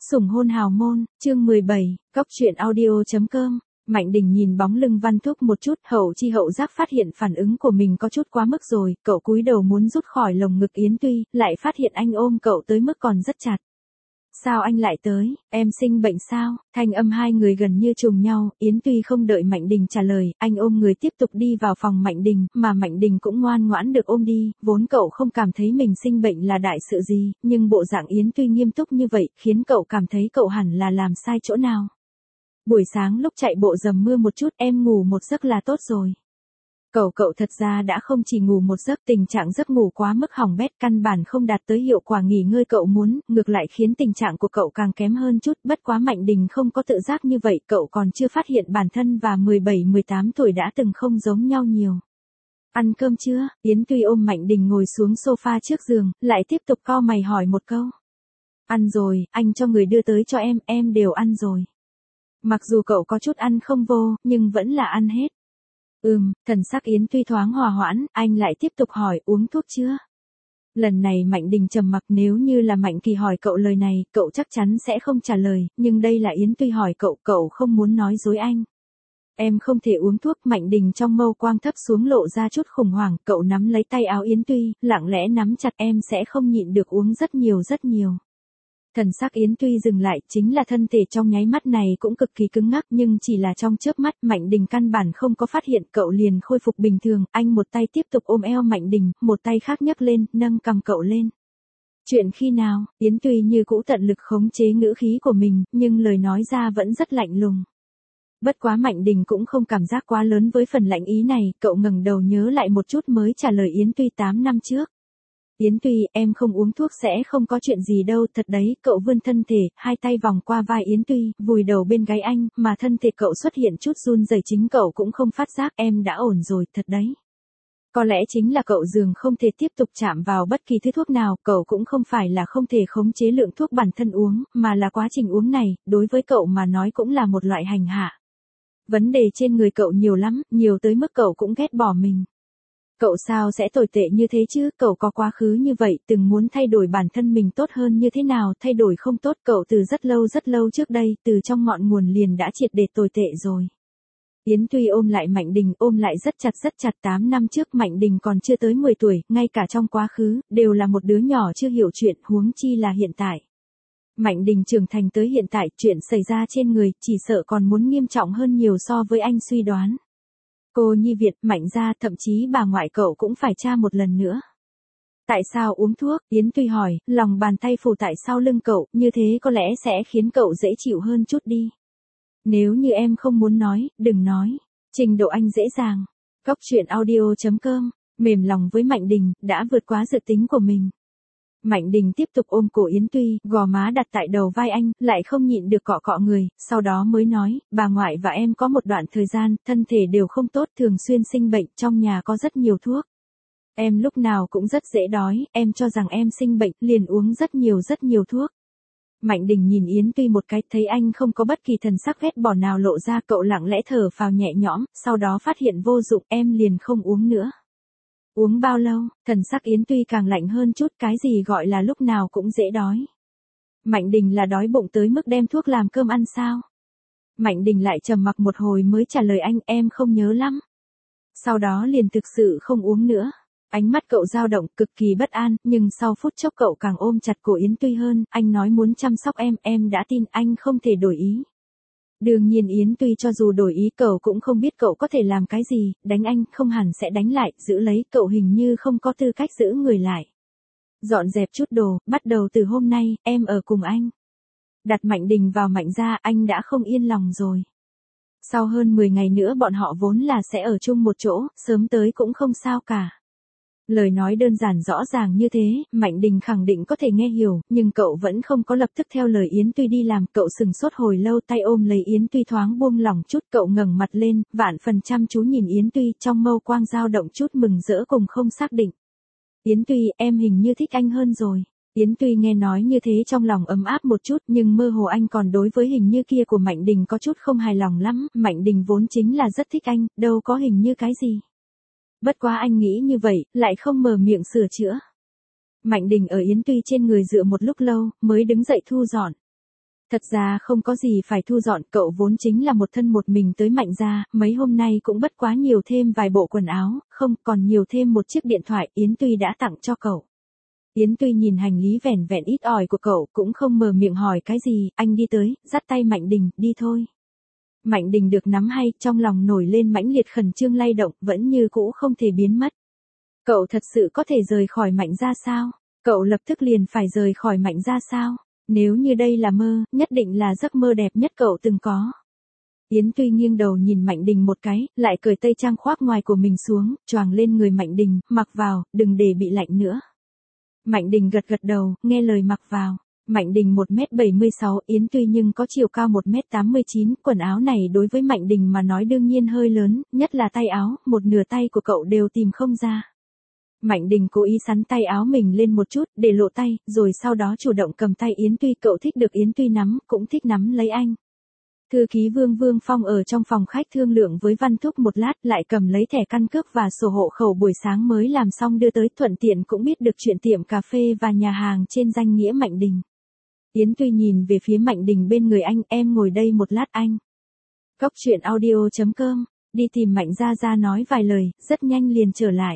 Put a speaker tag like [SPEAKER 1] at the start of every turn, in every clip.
[SPEAKER 1] Sủng hôn hào môn, chương 17, Cóc truyện audio.com. Mạnh Đình nhìn bóng lưng Văn Thúc một chút, hậu chi hậu giác phát hiện phản ứng của mình có chút quá mức rồi, cậu cúi đầu muốn rút khỏi lồng ngực Yến Tuy, lại phát hiện anh ôm cậu tới mức còn rất chặt. Sao anh lại tới, em sinh bệnh sao? Thanh âm hai người gần như trùng nhau, Yến Tuy không đợi Mạnh Đình trả lời, anh ôm người tiếp tục đi vào phòng Mạnh Đình, mà Mạnh Đình cũng ngoan ngoãn được ôm đi, vốn cậu không cảm thấy mình sinh bệnh là đại sự gì, nhưng bộ dạng Yến Tuy nghiêm túc như vậy, khiến cậu cảm thấy cậu hẳn là làm sai chỗ nào. Buổi sáng lúc chạy bộ dầm mưa một chút, em ngủ một giấc là tốt rồi. Cậu thật ra đã không chỉ ngủ một giấc, tình trạng giấc ngủ quá mức hỏng bét, căn bản không đạt tới hiệu quả nghỉ ngơi cậu muốn, ngược lại khiến tình trạng của cậu càng kém hơn chút, bất quá Mạnh Đình không có tự giác như vậy, cậu còn chưa phát hiện bản thân và 17-18 tuổi đã từng không giống nhau nhiều. Ăn cơm chưa? Yến Tuy ôm Mạnh Đình ngồi xuống sofa trước giường, lại tiếp tục cau mày hỏi một câu. Ăn rồi, anh cho người đưa tới cho em đều ăn rồi. Mặc dù cậu có chút ăn không vô, nhưng vẫn là ăn hết. Thần sắc Yến Tuy thoáng hòa hoãn, anh lại tiếp tục hỏi uống thuốc chưa? Lần này Mạnh Đình trầm mặc, nếu như là Mạnh Kỳ hỏi cậu lời này, cậu chắc chắn sẽ không trả lời, nhưng đây là Yến Tuy hỏi cậu không muốn nói dối anh. Em không thể uống thuốc. Mạnh Đình trong mâu quang thấp xuống lộ ra chút khủng hoảng, cậu nắm lấy tay áo Yến Tuy, lặng lẽ nắm chặt, em sẽ không nhịn được uống rất nhiều. Thần sắc Yến Tuy dừng lại, chính là thân thể trong nháy mắt này cũng cực kỳ cứng ngắc, nhưng chỉ là trong chớp mắt, Mạnh Đình căn bản không có phát hiện, cậu liền khôi phục bình thường, anh một tay tiếp tục ôm eo Mạnh Đình, một tay khác nhấc lên, nâng cằm cậu lên. Chuyện khi nào? Yến Tuy như cũ tận lực khống chế ngữ khí của mình, nhưng lời nói ra vẫn rất lạnh lùng. Bất quá Mạnh Đình cũng không cảm giác quá lớn với phần lạnh ý này, cậu ngẩng đầu nhớ lại một chút mới trả lời Yến Tuy 8 năm trước. Yến Tuy, em không uống thuốc sẽ không có chuyện gì đâu, thật đấy, cậu vươn thân thể, hai tay vòng qua vai Yến Tuy, vùi đầu bên gáy anh, mà thân thể cậu xuất hiện chút run rẩy, chính cậu cũng không phát giác, em đã ổn rồi, thật đấy. Có lẽ chính là cậu dường không thể tiếp tục chạm vào bất kỳ thứ thuốc nào, cậu cũng không phải là không thể khống chế lượng thuốc bản thân uống, mà là quá trình uống này, đối với cậu mà nói cũng là một loại hành hạ. Vấn đề trên người cậu nhiều lắm, nhiều tới mức cậu cũng ghét bỏ mình. Cậu sao sẽ tồi tệ như thế chứ, cậu có quá khứ như vậy, từng muốn thay đổi bản thân mình tốt hơn như thế nào, thay đổi không tốt, cậu từ rất lâu trước đây, từ trong ngọn nguồn liền đã triệt để tồi tệ rồi. Yến Tuy ôm lại Mạnh Đình, ôm lại rất chặt, 8 năm trước Mạnh Đình còn chưa tới 10 tuổi, ngay cả trong quá khứ, đều là một đứa nhỏ chưa hiểu chuyện, huống chi là hiện tại. Mạnh Đình trưởng thành tới hiện tại, chuyện xảy ra trên người, chỉ sợ còn muốn nghiêm trọng hơn nhiều so với anh suy đoán. Cô Nhi Việt, Mạnh gia, thậm chí bà ngoại cậu cũng phải tra một lần nữa. Tại sao uống thuốc? Yến Tuy hỏi, lòng bàn tay phủ tại sau lưng cậu, như thế có lẽ sẽ khiến cậu dễ chịu hơn chút đi. Nếu như em không muốn nói, đừng nói. Trình độ anh dễ dàng. Cóc truyện audio.com, mềm lòng với Mạnh Đình, đã vượt quá dự tính của mình. Mạnh Đình tiếp tục ôm cổ Yến Tuy, gò má đặt tại đầu vai anh, lại không nhịn được cọ người, sau đó mới nói, bà ngoại và em có một đoạn thời gian, thân thể đều không tốt, thường xuyên sinh bệnh, trong nhà có rất nhiều thuốc. Em lúc nào cũng rất dễ đói, em cho rằng em sinh bệnh, liền uống rất nhiều thuốc. Mạnh Đình nhìn Yến Tuy một cái, thấy anh không có bất kỳ thần sắc ghét bỏ nào lộ ra, cậu lặng lẽ thở phào nhẹ nhõm, sau đó phát hiện vô dụng, em liền không uống nữa. Uống bao lâu? Thần sắc Yến Tuy càng lạnh hơn chút, cái gì gọi là lúc nào cũng dễ đói. Mạnh Đình là đói bụng tới mức đem thuốc làm cơm ăn sao? Mạnh Đình lại trầm mặc một hồi mới trả lời anh, em không nhớ lắm. Sau đó liền thực sự không uống nữa. Ánh mắt cậu dao động, cực kỳ bất an, nhưng sau phút chốc cậu càng ôm chặt cổ Yến Tuy hơn, anh nói muốn chăm sóc em đã tin, anh không thể đổi ý. Đương nhiên Yến Tuy cho dù đổi ý cậu cũng không biết cậu có thể làm cái gì, đánh anh không hẳn sẽ đánh lại, giữ lấy cậu hình như không có tư cách giữ người lại. Dọn dẹp chút đồ, bắt đầu từ hôm nay, em ở cùng anh. Đặt Mạnh Đình vào Mạnh gia, anh đã không yên lòng rồi. Sau hơn 10 ngày nữa bọn họ vốn là sẽ ở chung một chỗ, sớm tới cũng không sao cả. Lời nói đơn giản rõ ràng như thế, Mạnh Đình khẳng định có thể nghe hiểu, nhưng cậu vẫn không có lập tức theo lời Yến Tuy đi làm, cậu sừng sốt hồi lâu, tay ôm lấy Yến Tuy thoáng buông lỏng chút, cậu ngẩng mặt lên, vạn phần chăm chú nhìn Yến Tuy, trong mâu quang dao động chút mừng rỡ cùng không xác định. Yến Tuy, em hình như thích anh hơn rồi. Yến Tuy nghe nói như thế trong lòng ấm áp một chút, nhưng mơ hồ anh còn đối với hình như kia của Mạnh Đình có chút không hài lòng lắm, Mạnh Đình vốn chính là rất thích anh, đâu có hình như cái gì. Bất quá anh nghĩ như vậy, lại không mở miệng sửa chữa. Mạnh Đình ở Yến Tuy trên người dựa một lúc lâu, mới đứng dậy thu dọn. Thật ra không có gì phải thu dọn, cậu vốn chính là một thân một mình tới Mạnh gia, mấy hôm nay cũng bất quá nhiều thêm vài bộ quần áo, không, còn nhiều thêm một chiếc điện thoại Yến Tuy đã tặng cho cậu. Yến Tuy nhìn hành lý vẻn vẹn ít ỏi của cậu, cũng không mở miệng hỏi cái gì, anh đi tới, dắt tay Mạnh Đình, đi thôi. Mạnh Đình được nắm hay, trong lòng nổi lên mãnh liệt khẩn trương lay động, vẫn như cũ không thể biến mất. Cậu thật sự có thể rời khỏi Mạnh gia sao? Cậu lập tức liền phải rời khỏi Mạnh gia sao? Nếu như đây là mơ, nhất định là giấc mơ đẹp nhất cậu từng có. Yến Tuy nghiêng đầu nhìn Mạnh Đình một cái, lại cởi tây trang khoác ngoài của mình xuống, choàng lên người Mạnh Đình, mặc vào, đừng để bị lạnh nữa. Mạnh Đình gật gật đầu, nghe lời mặc vào. Mạnh Đình 1m76, Yến Tuy nhưng có chiều cao 1m89, quần áo này đối với Mạnh Đình mà nói đương nhiên hơi lớn, nhất là tay áo, một nửa tay của cậu đều tìm không ra. Mạnh Đình cố ý sắn tay áo mình lên một chút, để lộ tay, rồi sau đó chủ động cầm tay Yến Tuy, cậu thích được Yến Tuy nắm, cũng thích nắm lấy anh. Thư ký Vương Phong ở trong phòng khách thương lượng với Văn Thúc một lát, lại cầm lấy thẻ căn cước và sổ hộ khẩu buổi sáng mới làm xong đưa tới, thuận tiện cũng biết được chuyện tiệm cà phê và nhà hàng trên danh nghĩa Mạnh Đình. Yến Tuy nhìn về phía Mạnh Đình bên người anh, em ngồi đây một lát anh. Cóc truyện audio.com, đi tìm Mạnh Gia nói vài lời, rất nhanh liền trở lại.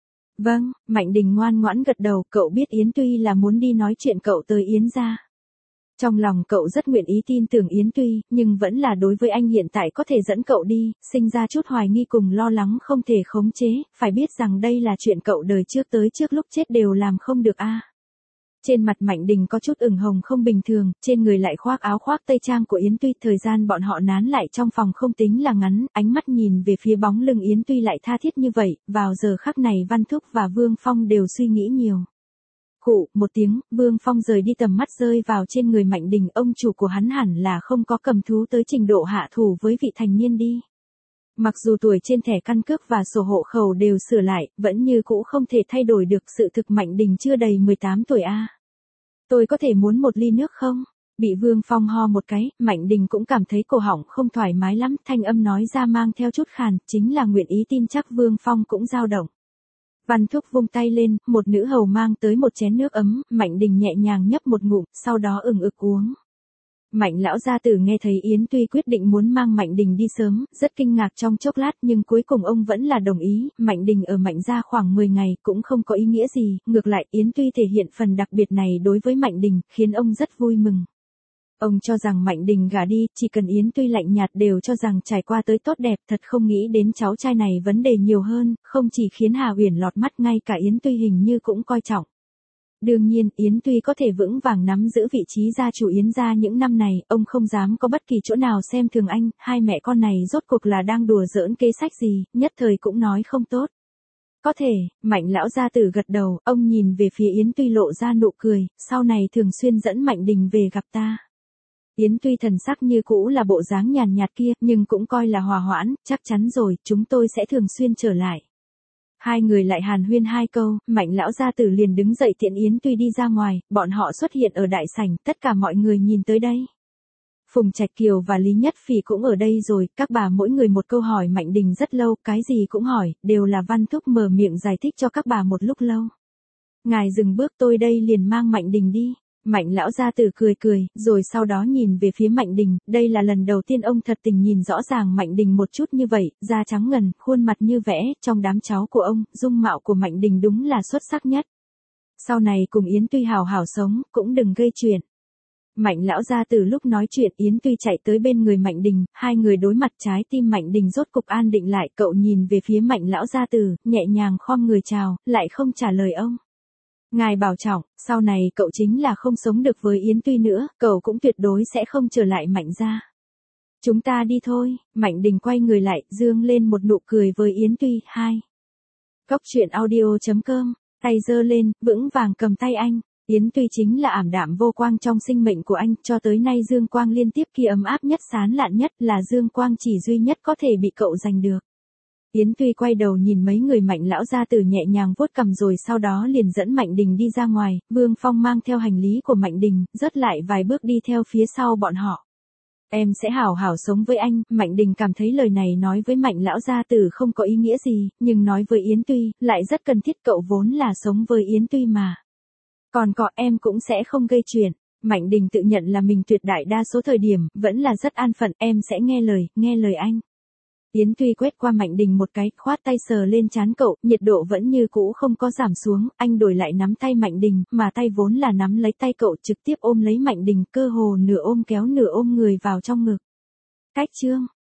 [SPEAKER 1] Vâng, Mạnh Đình ngoan ngoãn gật đầu, cậu biết Yến Tuy là muốn đi nói chuyện cậu tới Yến gia. Trong lòng cậu rất nguyện ý tin tưởng Yến Tuy, nhưng vẫn là đối với anh hiện tại có thể dẫn cậu đi, sinh ra chút hoài nghi cùng lo lắng không thể khống chế, phải biết rằng đây là chuyện cậu đời trước tới trước lúc chết đều làm không được a. Trên mặt Mạnh Đình có chút ửng hồng không bình thường, trên người lại khoác áo khoác tây trang của Yến Tuy, thời gian bọn họ nán lại trong phòng không tính là ngắn, ánh mắt nhìn về phía bóng lưng Yến Tuy lại tha thiết như vậy, vào giờ khắc này Văn Thúc và Vương Phong đều suy nghĩ nhiều. Khụ, một tiếng, Vương Phong rời đi, tầm mắt rơi vào trên người Mạnh Đình, ông chủ của hắn hẳn là không có cầm thú tới trình độ hạ thủ với vị thành niên đi. Mặc dù tuổi trên thẻ căn cước và sổ hộ khẩu đều sửa lại, vẫn như cũ không thể thay đổi được sự thực Mạnh Đình chưa đầy 18 tuổi a. Tôi có thể muốn một ly nước không? Bị Vương Phong ho một cái, Mạnh Đình cũng cảm thấy cổ họng không thoải mái lắm, thanh âm nói ra mang theo chút khàn, chính là nguyện ý tin chắc Vương Phong cũng dao động. Văn Thúc vung tay lên, một nữ hầu mang tới một chén nước ấm, Mạnh Đình nhẹ nhàng nhấp một ngụm, sau đó ừng ực uống. Mạnh lão gia tử nghe thấy Yến Tuy quyết định muốn mang Mạnh Đình đi sớm, rất kinh ngạc trong chốc lát nhưng cuối cùng ông vẫn là đồng ý, Mạnh Đình ở Mạnh gia khoảng 10 ngày cũng không có ý nghĩa gì, ngược lại Yến Tuy thể hiện phần đặc biệt này đối với Mạnh Đình, khiến ông rất vui mừng. Ông cho rằng Mạnh Đình gả đi, chỉ cần Yến Tuy lạnh nhạt đều cho rằng trải qua tới tốt đẹp, thật không nghĩ đến cháu trai này vấn đề nhiều hơn, không chỉ khiến Hà Uyển lọt mắt, ngay cả Yến Tuy hình như cũng coi trọng. Đương nhiên, Yến Tuy có thể vững vàng nắm giữ vị trí gia chủ Yến gia những năm này, ông không dám có bất kỳ chỗ nào xem thường anh, hai mẹ con này rốt cuộc là đang đùa giỡn kế sách gì, nhất thời cũng nói không tốt. Có thể, Mạnh lão gia tử gật đầu, ông nhìn về phía Yến Tuy lộ ra nụ cười, sau này thường xuyên dẫn Mạnh Đình về gặp ta. Yến Tuy thần sắc như cũ là bộ dáng nhàn nhạt kia, nhưng cũng coi là hòa hoãn, chắc chắn rồi, chúng tôi sẽ thường xuyên trở lại. Hai người lại hàn huyên hai câu, Mạnh lão gia tử liền đứng dậy tiện Yến Tuy đi ra ngoài, bọn họ xuất hiện ở đại sảnh, tất cả mọi người nhìn tới đây. Phùng Trạch Kiều và Lý Nhất Phỉ cũng ở đây rồi, các bà mỗi người một câu hỏi Mạnh Đình rất lâu, cái gì cũng hỏi, đều là Văn Thúc mở miệng giải thích cho các bà một lúc lâu. Ngài dừng bước, tôi đây liền mang Mạnh Đình đi. Mạnh lão gia tử cười cười, rồi sau đó nhìn về phía Mạnh Đình, đây là lần đầu tiên ông thật tình nhìn rõ ràng Mạnh Đình một chút như vậy, da trắng ngần, khuôn mặt như vẽ, trong đám cháu của ông, dung mạo của Mạnh Đình đúng là xuất sắc nhất. Sau này cùng Yến Tuy hảo hảo sống, cũng đừng gây chuyện. Mạnh lão gia tử lúc nói chuyện Yến Tuy chạy tới bên người Mạnh Đình, hai người đối mặt, trái tim Mạnh Đình rốt cục an định lại, cậu nhìn về phía Mạnh lão gia tử, nhẹ nhàng khom người chào, lại không trả lời ông. Ngài bảo trọng, sau này cậu chính là không sống được với Yến Tuy nữa, cậu cũng tuyệt đối sẽ không trở lại Mạnh gia. Chúng ta đi thôi, Mạnh Đình quay người lại, dương lên một nụ cười với Yến Tuy, hai. Cóc truyện audio.com, tay giơ lên, vững vàng cầm tay anh. Yến Tuy chính là ảm đạm vô quang trong sinh mệnh của anh, cho tới nay dương quang liên tiếp kia ấm áp nhất, sáng lạn nhất, là dương quang chỉ duy nhất có thể bị cậu giành được. Yến Tuy quay đầu nhìn mấy người Mạnh lão gia tử nhẹ nhàng vuốt cằm, rồi sau đó liền dẫn Mạnh Đình đi ra ngoài, Vương Phong mang theo hành lý của Mạnh Đình, rớt lại vài bước đi theo phía sau bọn họ. Em sẽ hảo hảo sống với anh, Mạnh Đình cảm thấy lời này nói với Mạnh lão gia tử không có ý nghĩa gì, nhưng nói với Yến Tuy, lại rất cần thiết, cậu vốn là sống với Yến Tuy mà. Còn có em cũng sẽ không gây chuyện. Mạnh Đình tự nhận là mình tuyệt đại đa số thời điểm, vẫn là rất an phận, em sẽ nghe lời anh. Yến Tuy quét qua Mạnh Đình một cái, khoát tay sờ lên trán cậu, nhiệt độ vẫn như cũ không có giảm xuống, anh đổi lại nắm tay Mạnh Đình, mà tay vốn là nắm lấy tay cậu trực tiếp ôm lấy Mạnh Đình, cơ hồ nửa ôm kéo nửa ôm người vào trong ngực. Cách chương